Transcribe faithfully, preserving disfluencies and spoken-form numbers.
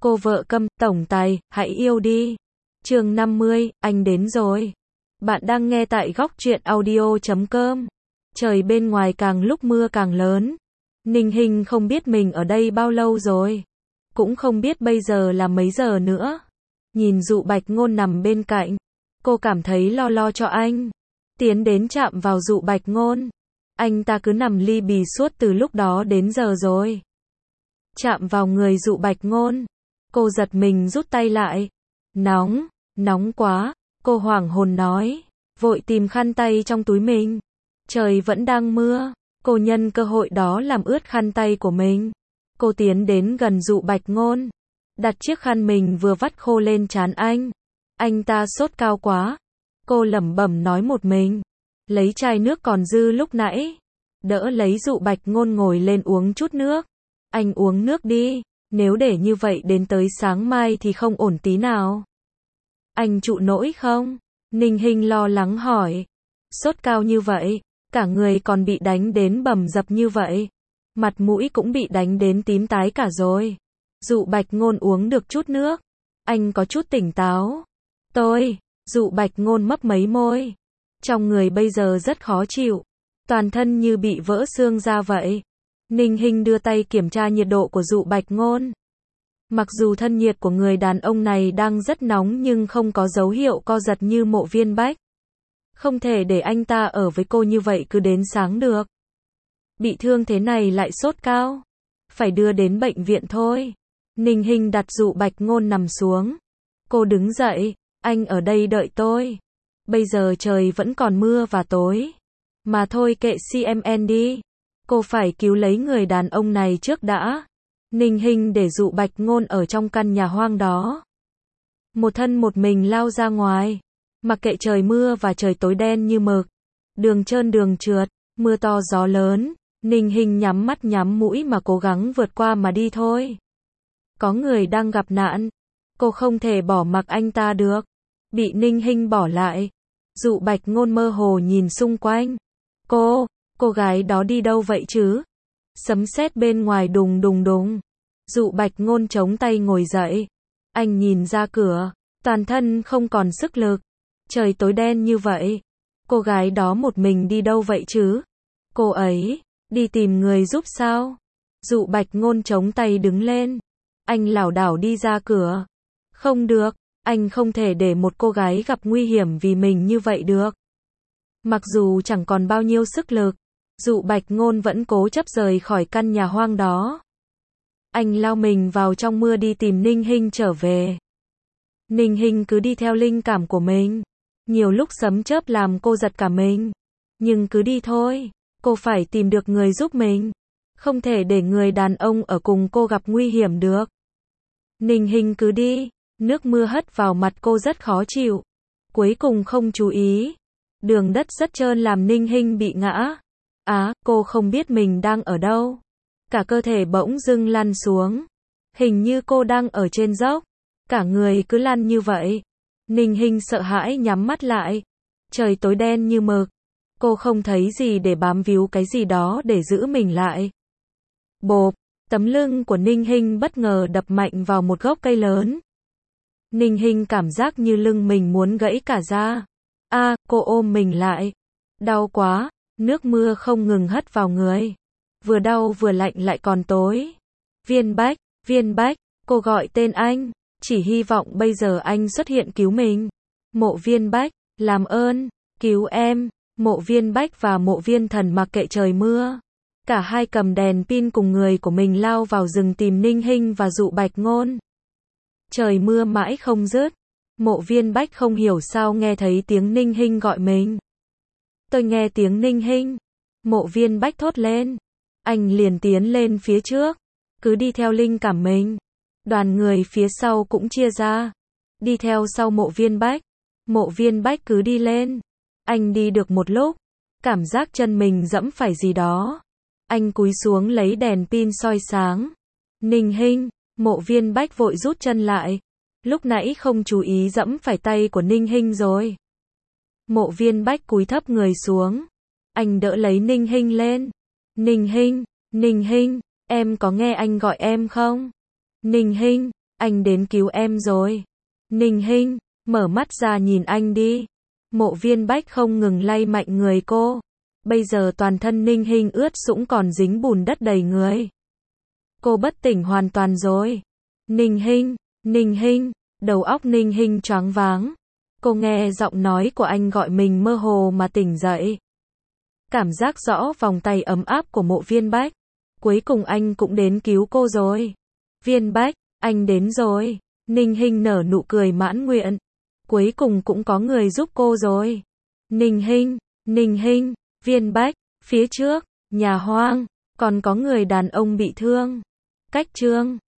Cô vợ câm, tổng tài, hãy yêu đi. Chương năm mươi, anh đến rồi. Bạn đang nghe tại góc truyện audio chấm com. Trời bên ngoài càng lúc mưa càng lớn. Ninh Hinh không biết mình ở đây bao lâu rồi. Cũng không biết bây giờ là mấy giờ nữa. Nhìn Dụ Bạch Ngôn nằm bên cạnh. Cô cảm thấy lo lo cho anh. Tiến đến chạm vào Dụ Bạch Ngôn. Anh ta cứ nằm li bì suốt từ lúc đó đến giờ rồi. Chạm vào người Dụ Bạch Ngôn. Cô giật mình rút tay lại. Nóng, nóng quá. Cô hoảng hồn nói. Vội tìm khăn tay trong túi mình. Trời vẫn đang mưa. Cô nhân cơ hội đó làm ướt khăn tay của mình. Cô tiến đến gần Dụ Bạch Ngôn. Đặt chiếc khăn mình vừa vắt khô lên trán anh. Anh ta sốt cao quá. Cô lẩm bẩm nói một mình. Lấy chai nước còn dư lúc nãy. Đỡ lấy Dụ Bạch Ngôn ngồi lên uống chút nước. Anh uống nước đi. Nếu để như vậy đến tới sáng mai thì không ổn tí nào. Anh trụ nổi không? Ninh Hinh lo lắng hỏi. Sốt cao như vậy, cả người còn bị đánh đến bầm dập như vậy. Mặt mũi cũng bị đánh đến tím tái cả rồi. Dụ Bạch Ngôn uống được chút nước. Anh có chút tỉnh táo. Tôi, Dụ Bạch Ngôn mấp mấy môi. Trong người bây giờ rất khó chịu. Toàn thân như bị vỡ xương ra vậy. Ninh Hinh đưa tay kiểm tra nhiệt độ của Dụ Bạch Ngôn. Mặc dù thân nhiệt của người đàn ông này đang rất nóng nhưng không có dấu hiệu co giật như Mộ Viên Bách. Không thể để anh ta ở với cô như vậy cứ đến sáng được. Bị thương thế này lại sốt cao. Phải đưa đến bệnh viện thôi. Ninh Hinh đặt Dụ Bạch Ngôn nằm xuống. Cô đứng dậy. Anh ở đây đợi tôi. Bây giờ trời vẫn còn mưa và tối. Mà thôi kệ xê em en đi. Cô phải cứu lấy người đàn ông này trước đã. Ninh Hinh để Dụ Bạch Ngôn ở trong căn nhà hoang đó. Một thân một mình lao ra ngoài. Mặc kệ trời mưa và trời tối đen như mực. Đường trơn đường trượt, mưa to gió lớn. Ninh Hinh nhắm mắt nhắm mũi mà cố gắng vượt qua mà đi thôi. Có người đang gặp nạn. Cô không thể bỏ mặc anh ta được. Bị Ninh Hinh bỏ lại. Dụ Bạch Ngôn mơ hồ nhìn xung quanh. Cô, cô gái đó đi đâu vậy chứ? Sấm sét bên ngoài đùng đùng đùng. Dụ Bạch Ngôn chống tay ngồi dậy. Anh nhìn ra cửa. Toàn thân không còn sức lực. Trời tối đen như vậy. Cô gái đó một mình đi đâu vậy chứ? Cô ấy, đi tìm người giúp sao? Dụ Bạch Ngôn chống tay đứng lên. Anh lảo đảo đi ra cửa. Không được, anh không thể để một cô gái gặp nguy hiểm vì mình như vậy được. Mặc dù chẳng còn bao nhiêu sức lực. Dụ Bạch Ngôn vẫn cố chấp rời khỏi căn nhà hoang đó. Anh lao mình vào trong mưa đi tìm Ninh Hinh trở về. Ninh Hinh cứ đi theo linh cảm của mình. Nhiều lúc sấm chớp làm cô giật cả mình. Nhưng cứ đi thôi. Cô phải tìm được người giúp mình. Không thể để người đàn ông ở cùng cô gặp nguy hiểm được. Ninh Hinh cứ đi. Nước mưa hất vào mặt cô rất khó chịu. Cuối cùng không chú ý. Đường đất rất trơn làm Ninh Hinh bị ngã. Á, cô không biết mình đang ở đâu. Cả cơ thể bỗng dưng lăn xuống. Hình như cô đang ở trên dốc. Cả người cứ lăn như vậy. Ninh Hinh sợ hãi nhắm mắt lại. Trời tối đen như mực. Cô không thấy gì để bám víu cái gì đó để giữ mình lại. Bộp, tấm lưng của Ninh Hinh bất ngờ đập mạnh vào một gốc cây lớn. Ninh Hinh cảm giác như lưng mình muốn gãy cả ra. A, cô ôm mình lại. Đau quá, nước mưa không ngừng hất vào người. Vừa đau vừa lạnh lại còn tối. Viên Bách, Viên Bách, cô gọi tên anh. Chỉ hy vọng bây giờ anh xuất hiện cứu mình. Mộ Viên Bách, làm ơn, cứu em. Mộ Viên Bách và Mộ Viên Thần mặc kệ trời mưa. Cả hai cầm đèn pin cùng người của mình lao vào rừng tìm Ninh Hinh và Dụ Bạch Ngôn. Trời mưa mãi không dứt. Mộ Viên Bách không hiểu sao nghe thấy tiếng Ninh Hinh gọi mình. Tôi nghe tiếng Ninh Hinh. Mộ Viên Bách thốt lên. Anh liền tiến lên phía trước. Cứ đi theo linh cảm mình. Đoàn người phía sau cũng chia ra. Đi theo sau Mộ Viên Bách. Mộ Viên Bách cứ đi lên. Anh đi được một lúc. Cảm giác chân mình dẫm phải gì đó. Anh cúi xuống lấy đèn pin soi sáng. Ninh Hinh. Mộ Viên Bách vội rút chân lại. Lúc nãy không chú ý dẫm phải tay của Ninh Hinh rồi. Mộ Viên Bách cúi thấp người xuống. Anh đỡ lấy Ninh Hinh lên. Ninh Hinh, Ninh Hinh, em có nghe anh gọi em không? Ninh Hinh, anh đến cứu em rồi. Ninh Hinh, mở mắt ra nhìn anh đi. Mộ Viên Bách không ngừng lay mạnh người cô. Bây giờ toàn thân Ninh Hinh ướt sũng còn dính bùn đất đầy người. Cô bất tỉnh hoàn toàn rồi. Ninh Hinh, Ninh Hinh, đầu óc Ninh Hinh choáng váng. Cô nghe giọng nói của anh gọi mình mơ hồ mà tỉnh dậy. Cảm giác rõ vòng tay ấm áp của Mộ Viên Bách. Cuối cùng anh cũng đến cứu cô rồi. Viên Bách, anh đến rồi. Ninh Hinh nở nụ cười mãn nguyện. Cuối cùng cũng có người giúp cô rồi. Ninh Hinh, Ninh Hinh, Viên Bách, phía trước, nhà hoang, còn có người đàn ông bị thương. Cách Trương